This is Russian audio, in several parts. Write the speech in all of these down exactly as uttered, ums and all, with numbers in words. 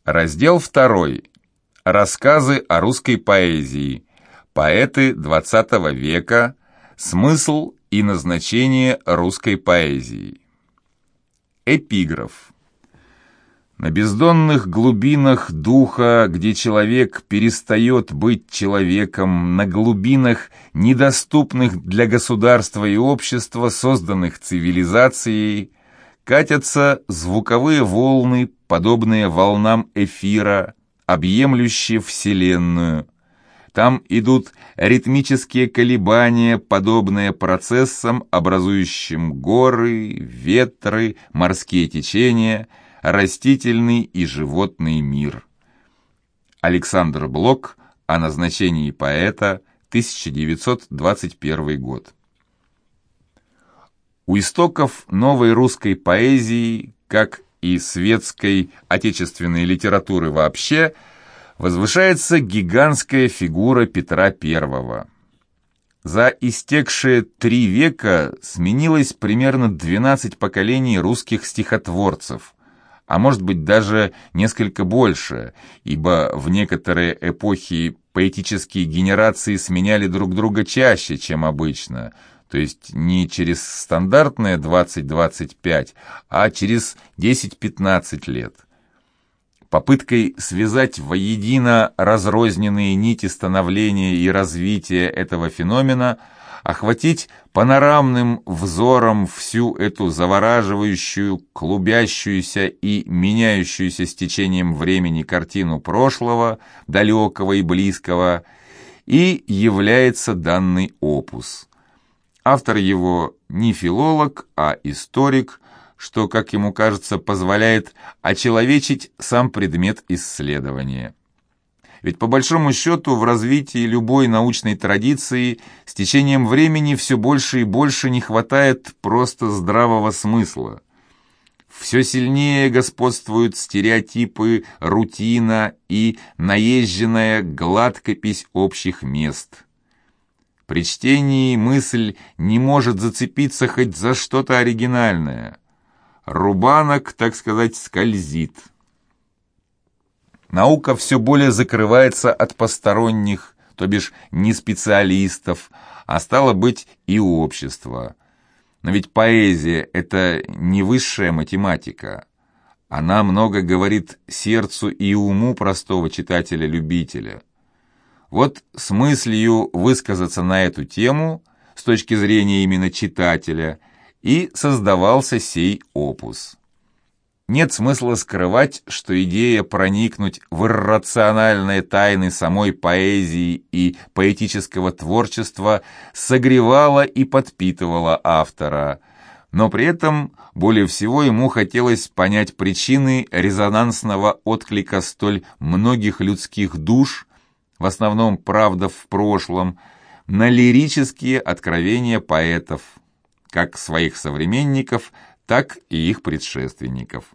Раздел второй. Рассказы о русской поэзии. Поэты двадцатого века. Смысл и назначение русской поэзии. Эпиграф. На бездонных глубинах духа, где человек перестает быть человеком, на глубинах, недоступных для государства и общества, созданных цивилизацией, катятся звуковые волны, подобные волнам эфира, объемлющие Вселенную. Там идут ритмические колебания, подобные процессам, образующим горы, ветры, морские течения, растительный и животный мир. Александр Блок. О назначении поэта. тысяча девятьсот двадцать первый год. У истоков новой русской поэзии, как и светской отечественной литературы вообще, возвышается гигантская фигура Петра Первого. За истекшие три века сменилось примерно двенадцать поколений русских стихотворцев, а может быть даже несколько больше, ибо в некоторые эпохи поэтические генерации сменяли друг друга чаще, чем обычно, то есть не через стандартные двадцать-двадцать пять, а через десять-пятнадцать лет. Попыткой связать воедино разрозненные нити становления и развития этого феномена, охватить панорамным взором всю эту завораживающую, клубящуюся и меняющуюся с течением времени картину прошлого, далекого и близкого, и является данный опус. Автор его не филолог, а историк, что, как ему кажется, позволяет очеловечить сам предмет исследования. Ведь по большому счету в развитии любой научной традиции с течением времени все больше и больше не хватает просто здравого смысла. Все сильнее господствуют стереотипы, рутина и наезженная гладкопись общих мест. При чтении мысль не может зацепиться хоть за что-то оригинальное. Рубанок, так сказать, скользит. Наука все более закрывается от посторонних, то бишь не специалистов, а стало быть и общества. Но ведь поэзия – это не высшая математика. Она много говорит сердцу и уму простого читателя-любителя. Вот с мыслью высказаться на эту тему, с точки зрения именно читателя, и создавался сей опус. Нет смысла скрывать, что идея проникнуть в иррациональные тайны самой поэзии и поэтического творчества согревала и подпитывала автора, но при этом более всего ему хотелось понять причины резонансного отклика столь многих людских душ, в основном, правда, в прошлом, на лирические откровения поэтов, как своих современников, так и их предшественников.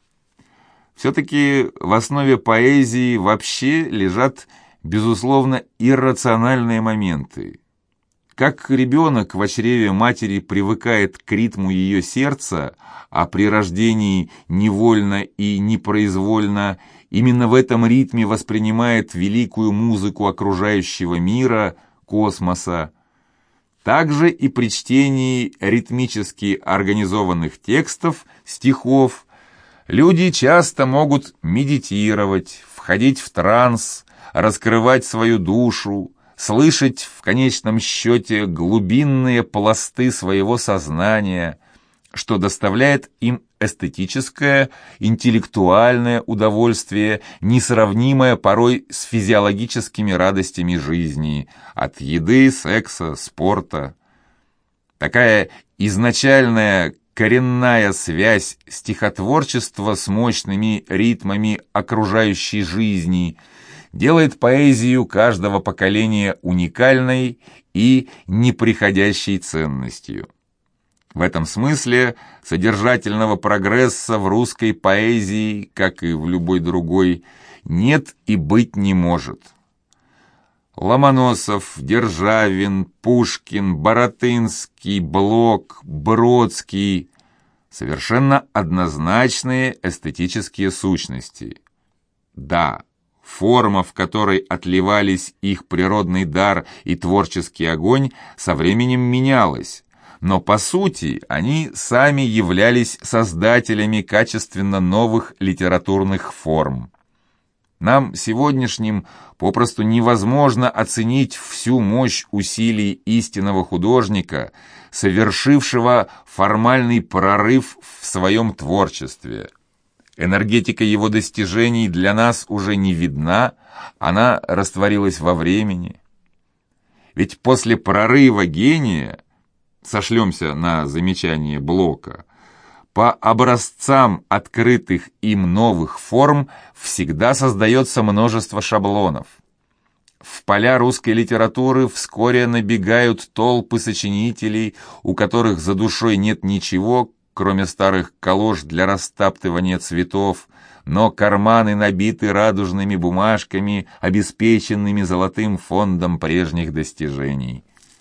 Все-таки в основе поэзии вообще лежат, безусловно, иррациональные моменты. Как ребенок в чреве матери привыкает к ритму ее сердца, а при рождении невольно и непроизвольно именно в этом ритме воспринимает великую музыку окружающего мира, космоса, также и при чтении ритмически организованных текстов, стихов, люди часто могут медитировать, входить в транс, раскрывать свою душу, слышать в конечном счете глубинные пласты своего сознания, что доставляет им эстетическое, интеллектуальное удовольствие, несравнимое порой с физиологическими радостями жизни, от еды, секса, спорта. Такая изначальная коренная связь стихотворчества с мощными ритмами окружающей жизни делает поэзию каждого поколения уникальной и неприходящей ценностью. В этом смысле содержательного прогресса в русской поэзии, как и в любой другой, нет и быть не может. Ломоносов, Державин, Пушкин, Баратынский, Блок, Бродский – совершенно однозначные эстетические сущности. Да, форма, в которой отливались их природный дар и творческий огонь, со временем менялась, но по сути они сами являлись создателями качественно новых литературных форм. Нам сегодняшним попросту невозможно оценить всю мощь усилий истинного художника, совершившего формальный прорыв в своем творчестве. Энергетика его достижений для нас уже не видна, она растворилась во времени. Ведь после прорыва гения, сошлемся на замечание Блока, по образцам открытых им новых форм всегда создается множество шаблонов. В поля русской литературы вскоре набегают толпы сочинителей, у которых за душой нет ничего, кроме старых калош для растаптывания цветов, но карманы набиты радужными бумажками, обеспеченными золотым фондом прежних достижений.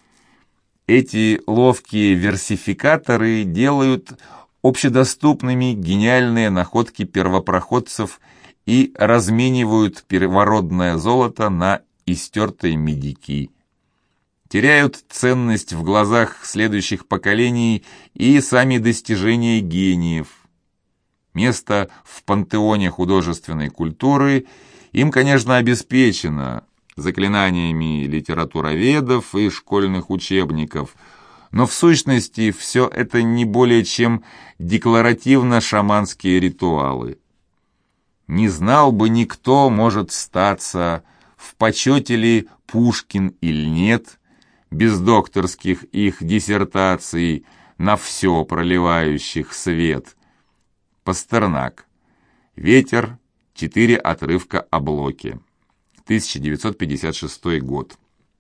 Эти ловкие версификаторы делают общедоступными гениальные находки первопроходцев и разменивают первородное золото на истертые медики. Теряют ценность в глазах следующих поколений и сами достижения гениев. Место в пантеоне художественной культуры им, конечно, обеспечено заклинаниями литературоведов и школьных учебников, но в сущности все это не более чем декларативно-шаманские ритуалы. Не знал бы никто, может статься, в почете ли Пушкин или нет, без докторских их диссертаций, на все проливающих свет. Пастернак. Ветер. Четыре отрывка о Блоке. тысяча девятьсот пятьдесят шестой год.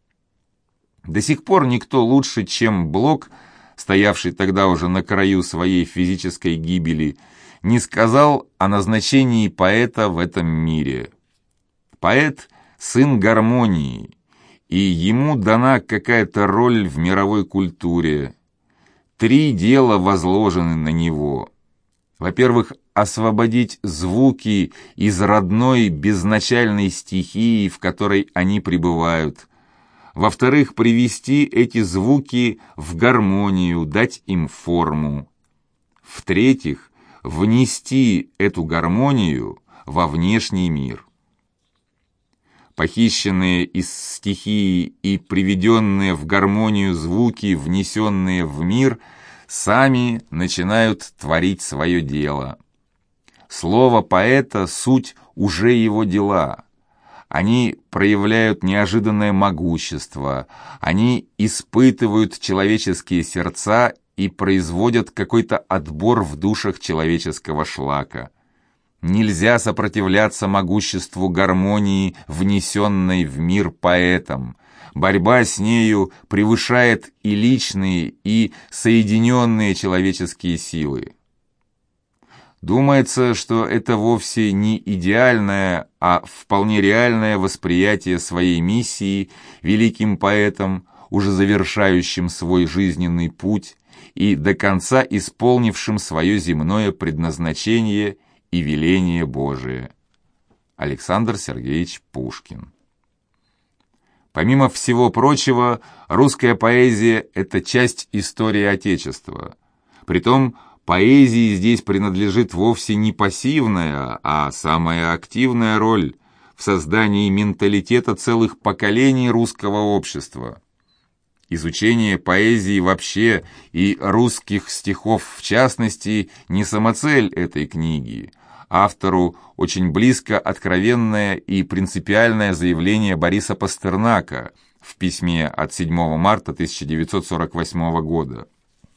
До сих пор никто лучше, чем Блок, стоявший тогда уже на краю своей физической гибели, не сказал о назначении поэта в этом мире. Поэт – сын гармонии, и ему дана какая-то роль в мировой культуре. Три дела возложены на него. Во-первых, освободить звуки из родной безначальной стихии, в которой они пребывают. Во-вторых, привести эти звуки в гармонию, дать им форму. В-третьих, внести эту гармонию во внешний мир. Похищенные из стихии и приведенные в гармонию звуки, внесенные в мир, сами начинают творить свое дело. Слово поэта – суть уже его дела. Они проявляют неожиданное могущество, они испытывают человеческие сердца и производят какой-то отбор в душах человеческого шлака. Нельзя сопротивляться могуществу гармонии, внесенной в мир поэтом. Борьба с нею превышает и личные, и соединенные человеческие силы. Думается, что это вовсе не идеальное, а вполне реальное восприятие своей миссии великим поэтом, уже завершающим свой жизненный путь и до конца исполнившим свое земное предназначение и веление Божие. Александр Сергеевич Пушкин. Помимо всего прочего, русская поэзия – это часть истории Отечества. Притом, поэзии здесь принадлежит вовсе не пассивная, а самая активная роль в создании менталитета целых поколений русского общества. Изучение поэзии вообще и русских стихов в частности не самоцель этой книги. Автору очень близко откровенное и принципиальное заявление Бориса Пастернака в письме от седьмого марта тысяча девятьсот сорок восьмого года.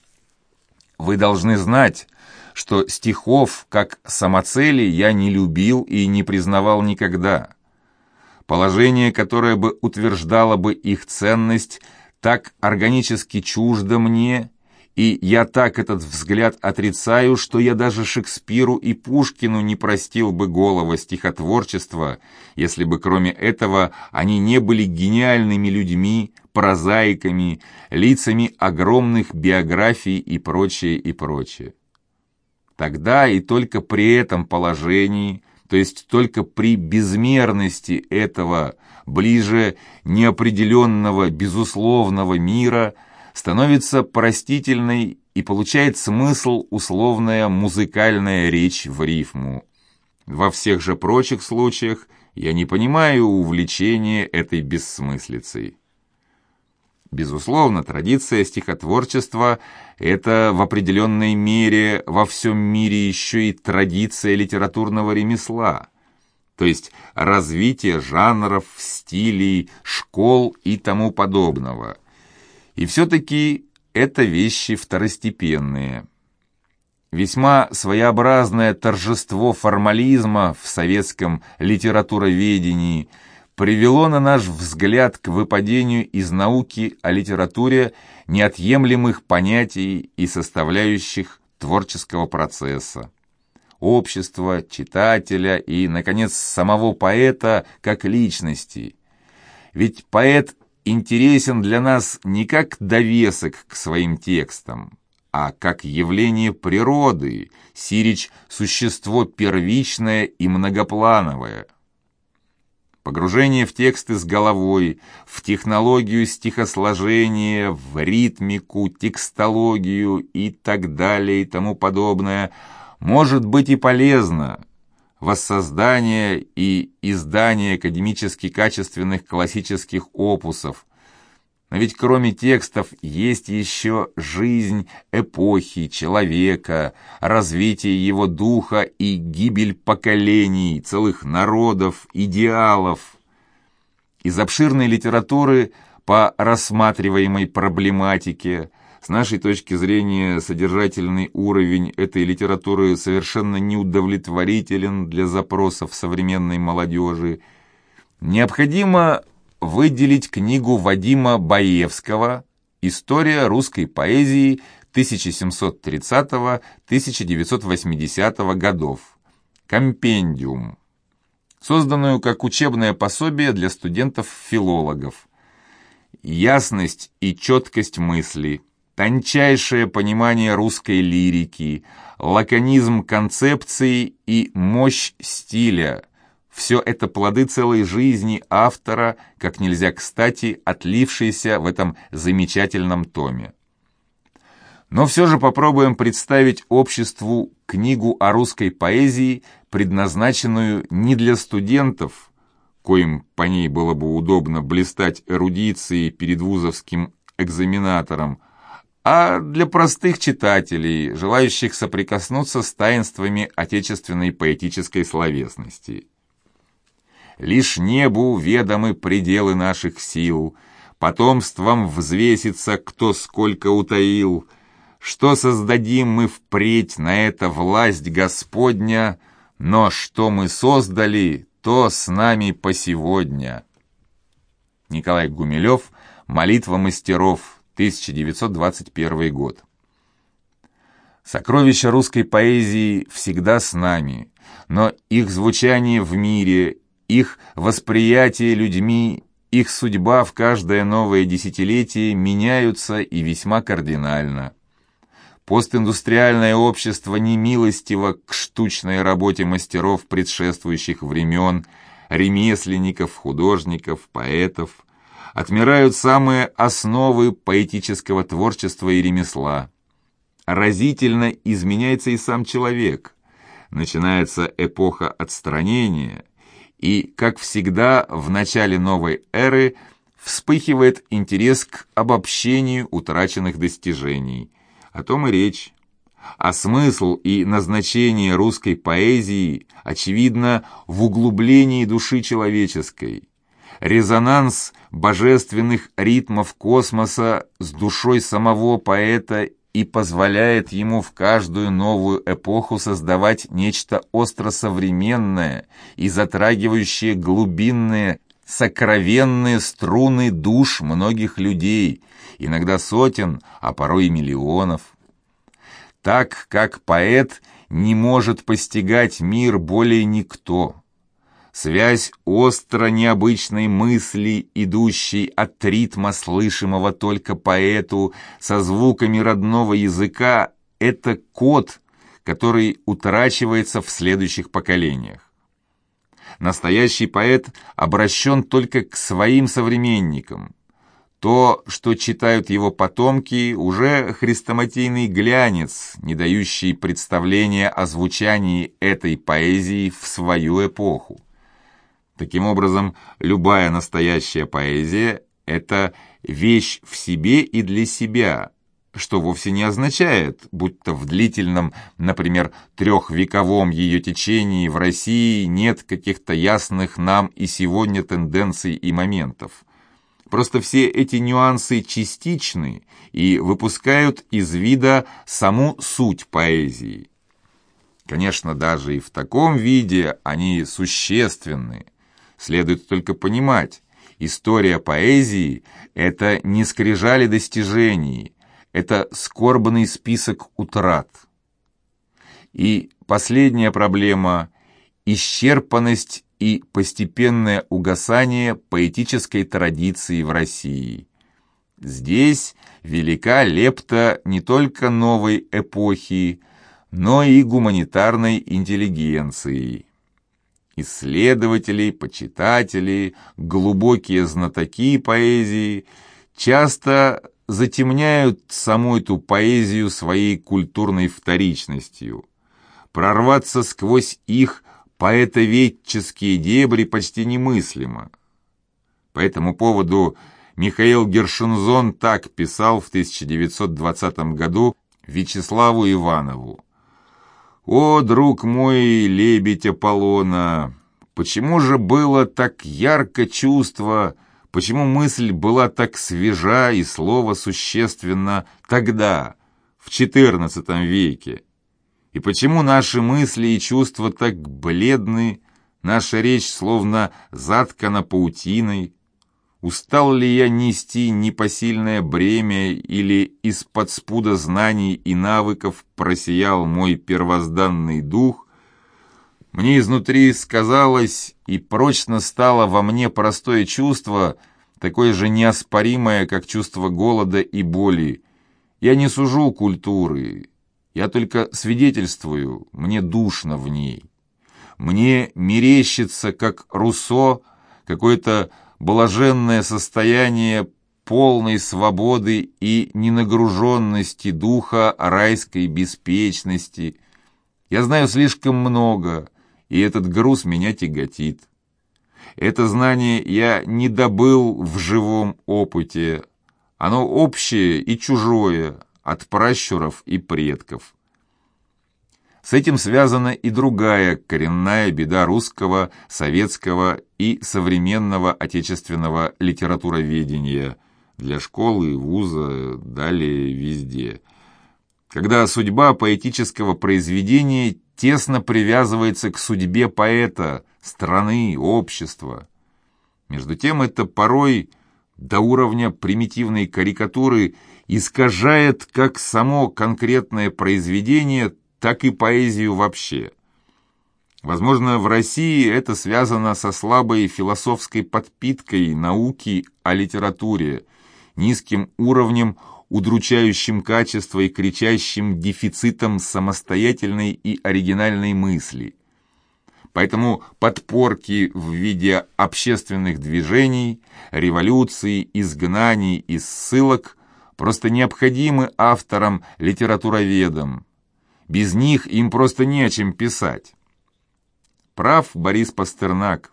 Вы должны знать, что стихов как самоцели я не любил и не признавал никогда. Положение, которое бы утверждало бы их ценность, так органически чуждо мне, и я так этот взгляд отрицаю, что я даже Шекспиру и Пушкину не простил бы голого стихотворчества, если бы кроме этого они не были гениальными людьми, прозаиками, лицами огромных биографий и прочее, и прочее. Тогда и только при этом положении То есть только при безмерности этого, ближе неопределенного, безусловного мира становится простительной и получает смысл условная музыкальная речь в рифму. Во всех же прочих случаях я не понимаю увлечения этой бессмыслицей. Безусловно, традиция стихотворчества – это в определенной мере во всем мире еще и традиция литературного ремесла, то есть развитие жанров, стилей, школ и тому подобного. И все-таки это вещи второстепенные. Весьма своеобразное торжество формализма в советском литературоведении привело, на наш взгляд, к выпадению из науки о литературе неотъемлемых понятий и составляющих творческого процесса, общества, читателя и, наконец, самого поэта как личности. Ведь поэт интересен для нас не как довесок к своим текстам, а как явление природы, сирич существо первичное и многоплановое. Погружение в тексты с головой, в технологию стихосложения, в ритмику, текстологию и так далее и тому подобное может быть и полезно. Воссоздание и издание академически качественных классических опусов. Но ведь кроме текстов есть еще жизнь эпохи, человека, развитие его духа и гибель поколений, целых народов, идеалов. Из обширной литературы по рассматриваемой проблематике, с нашей точки зрения, содержательный уровень этой литературы совершенно неудовлетворителен для запросов современной молодежи. Необходимо выделить книгу Вадима Баевского «История русской поэзии тысяча семьсот тридцатого — тысяча девятьсот восьмидесятого годов», компендиум, созданную как учебное пособие для студентов-филологов. Ясность и четкость мысли, тончайшее понимание русской лирики, лаконизм концепции и мощь стиля – все это плоды целой жизни автора, как нельзя кстати, отлившиеся в этом замечательном томе. Но все же попробуем представить обществу книгу о русской поэзии, предназначенную не для студентов, коим по ней было бы удобно блистать эрудицией перед вузовским экзаменатором, а для простых читателей, желающих соприкоснуться с таинствами отечественной поэтической словесности. Лишь небу ведомы пределы наших сил, потомством взвесится, кто сколько утаил. Что создадим мы впредь, на это власть Господня, но что мы создали, то с нами по сегодня. Николай Гумилев, «Молитва мастеров», тысяча девятьсот двадцать первый год. Сокровища русской поэзии всегда с нами, но их звучание в мире, их восприятие людьми, их судьба в каждое новое десятилетие меняются и весьма кардинально. Постиндустриальное общество немилостиво к штучной работе мастеров предшествующих времен, ремесленников, художников, поэтов. Отмирают самые основы поэтического творчества и ремесла. Разительно изменяется и сам человек. Начинается эпоха отстранения, и, как всегда, в начале новой эры вспыхивает интерес к обобщению утраченных достижений. О том и речь. А смысл и назначение русской поэзии, очевидно, в углублении души человеческой. Резонанс божественных ритмов космоса с душой самого поэта и позволяет ему в каждую новую эпоху создавать нечто остросовременное и затрагивающее глубинные, сокровенные струны душ многих людей, иногда сотен, а порой и миллионов. Так как поэт не может постигать мир более никто. Связь остро необычной мысли, идущей от ритма, слышимого только поэту, со звуками родного языка, это код, который утрачивается в следующих поколениях. Настоящий поэт обращен только к своим современникам. То, что читают его потомки, уже хрестоматийный глянец, не дающий представления о звучании этой поэзии в свою эпоху. Таким образом, любая настоящая поэзия – это вещь в себе и для себя, что вовсе не означает, будто в длительном, например, трехвековом ее течении в России нет каких-то ясных нам и сегодня тенденций и моментов. Просто все эти нюансы частичны и выпускают из вида саму суть поэзии. Конечно, даже и в таком виде они существенны. Следует только понимать, история поэзии – это не скрижали достижений, это скорбный список утрат. И последняя проблема – исчерпанность и постепенное угасание поэтической традиции в России. Здесь велика лепта не только новой эпохи, но и гуманитарной интеллигенции. Исследователи, почитатели, глубокие знатоки поэзии часто затемняют саму эту поэзию своей культурной вторичностью. Прорваться сквозь их поэтоведческие дебри почти немыслимо. По этому поводу Михаил Гершензон так писал в тысяча девятьсот двадцатом году Вячеславу Иванову: «О, друг мой, лебедь Аполлона, почему же было так ярко чувство, почему мысль была так свежа и слово существенно тогда, в четырнадцатом веке? И почему наши мысли и чувства так бледны, наша речь словно заткана паутиной? Устал ли я нести непосильное бремя, или из-под спуда знаний и навыков просиял мой первозданный дух? Мне изнутри сказалось и прочно стало во мне простое чувство, такое же неоспоримое, как чувство голода и боли. Я не сужу культуры, я только свидетельствую, мне душно в ней. Мне мерещится, как Руссо, какое-то блаженное состояние полной свободы и ненагруженности духа райской беспечности. Я знаю слишком много, и этот груз меня тяготит. Это знание я не добыл в живом опыте. Оно общее и чужое, от пращуров и предков. С этим связана и другая коренная беда русского, советского и современного отечественного литературоведения для школы, вуза, далее везде. Когда судьба поэтического произведения тесно привязывается к судьбе поэта, страны, общества. Между тем это порой до уровня примитивной карикатуры искажает как само конкретное произведение, так и поэзию вообще. Возможно, в России это связано со слабой философской подпиткой науки о литературе, низким уровнем, удручающим качество и кричащим дефицитом самостоятельной и оригинальной мысли. Поэтому подпорки в виде общественных движений, революций, изгнаний и ссылок просто необходимы авторам-литературоведам. Без них им просто не о чем писать. Прав Борис Пастернак.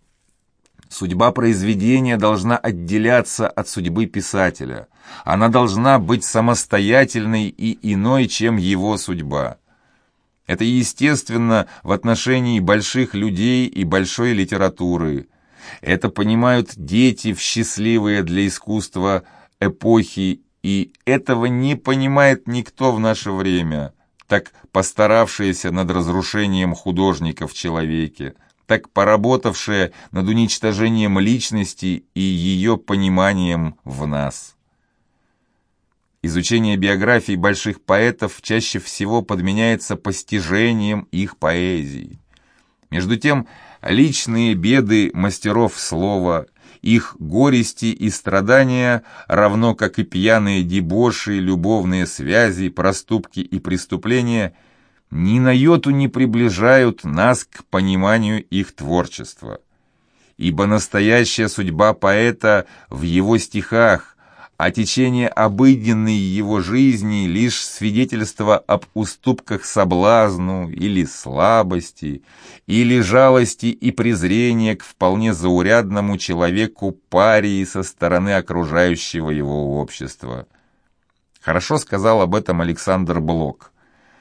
Судьба произведения должна отделяться от судьбы писателя. Она должна быть самостоятельной и иной, чем его судьба. Это естественно в отношении больших людей и большой литературы. Это понимают дети в счастливые для искусства эпохи, и этого не понимает никто в наше время, так постаравшиеся над разрушением художника в человеке, так поработавшие над уничтожением личности и ее пониманием в нас. Изучение биографий больших поэтов чаще всего подменяется постижением их поэзии. Между тем, личные беды мастеров слова, их горести и страдания, равно как и пьяные дебоши, любовные связи, проступки и преступления, ни на йоту не приближают нас к пониманию их творчества. Ибо настоящая судьба поэта в его стихах, а течение обыденной его жизни лишь свидетельство об уступках соблазну или слабости, или жалости и презрения к вполне заурядному человеку парии со стороны окружающего его общества. Хорошо сказал об этом Александр Блок.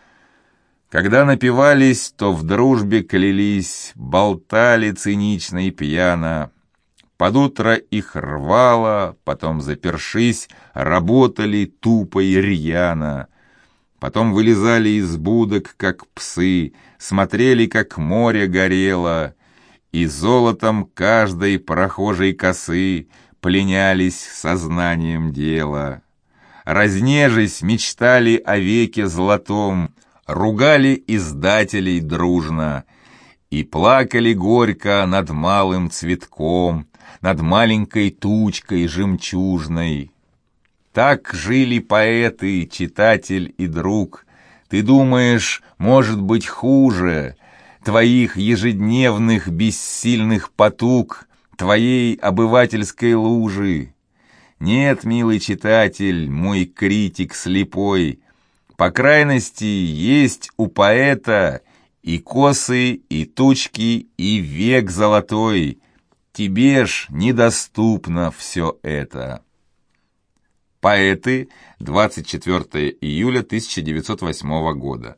Когда напивались, то в дружбе клялись, болтали цинично и пьяно. Под утро их рвало, потом, запершись, работали тупо и рьяно. Потом вылезали из будок, как псы, смотрели, как море горело, и золотом каждой прохожей косы пленялись сознанием дела. Разнежись, мечтали о веке золотом, ругали издателей дружно и плакали горько над малым цветком, над маленькой тучкой жемчужной. Так жили поэты, читатель и друг. Ты думаешь, может быть хуже твоих ежедневных бессильных потуг, твоей обывательской лужи? Нет, милый читатель, мой критик слепой, по крайности есть у поэта и косы, и тучки, и век золотой. Тебе ж недоступно все это. Поэты, двадцать четвёртого июля тысяча девятьсот восьмого года.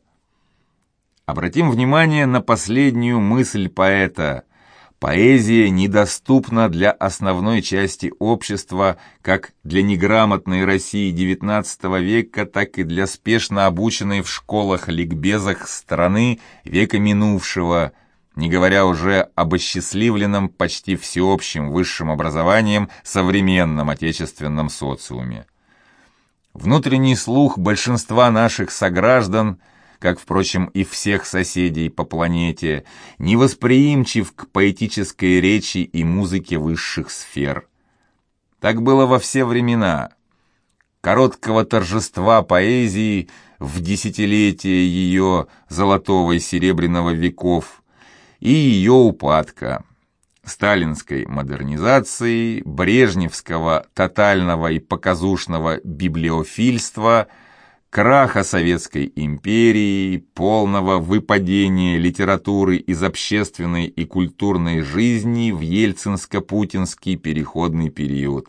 Обратим внимание на последнюю мысль поэта. Поэзия недоступна для основной части общества, как для неграмотной России девятнадцатого века, так и для спешно обученной в школах-ликбезах страны века минувшего, не говоря уже об осчастливленном почти всеобщим высшим образованием современном отечественном социуме. Внутренний слух большинства наших сограждан, как, впрочем, и всех соседей по планете, невосприимчив к поэтической речи и музыке высших сфер. Так было во все времена. Короткого торжества поэзии в десятилетие ее золотого и серебряного веков и ее упадка, сталинской модернизации, брежневского тотального и показушного библиофильства, краха Советской империи, полного выпадения литературы из общественной и культурной жизни в ельцинско-путинский переходный период.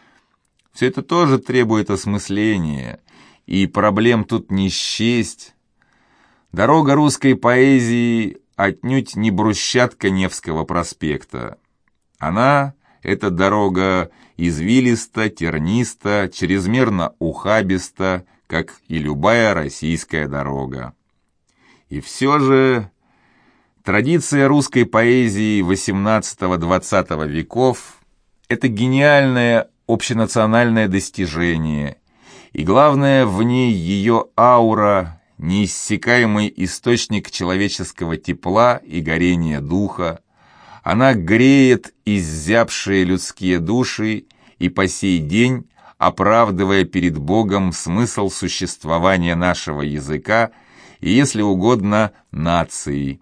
Все это тоже требует осмысления, и проблем тут не счесть. Дорога русской поэзии отнюдь не брусчатка Невского проспекта. Она, эта дорога, извилиста, терниста, чрезмерно ухабиста, как и любая российская дорога. И все же традиция русской поэзии восемнадцатого-двадцатого веков – это гениальное общенациональное достижение, и главное в ней ее аура, неиссякаемый источник человеческого тепла и горения духа. Она греет изябшие людские души и по сей день, оправдывая перед Богом смысл существования нашего языка и, если угодно, нации.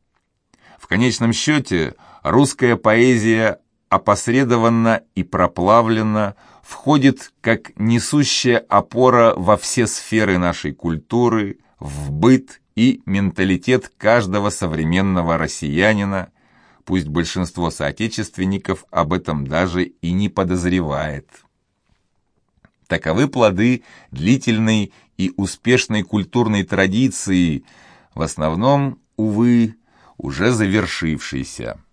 В конечном счете, русская поэзия опосредованно и проплавленно входит как несущая опора во все сферы нашей культуры, в быт и менталитет каждого современного россиянина, пусть большинство соотечественников об этом даже и не подозревает. Таковы плоды длительной и успешной культурной традиции, в основном, увы, уже завершившейся.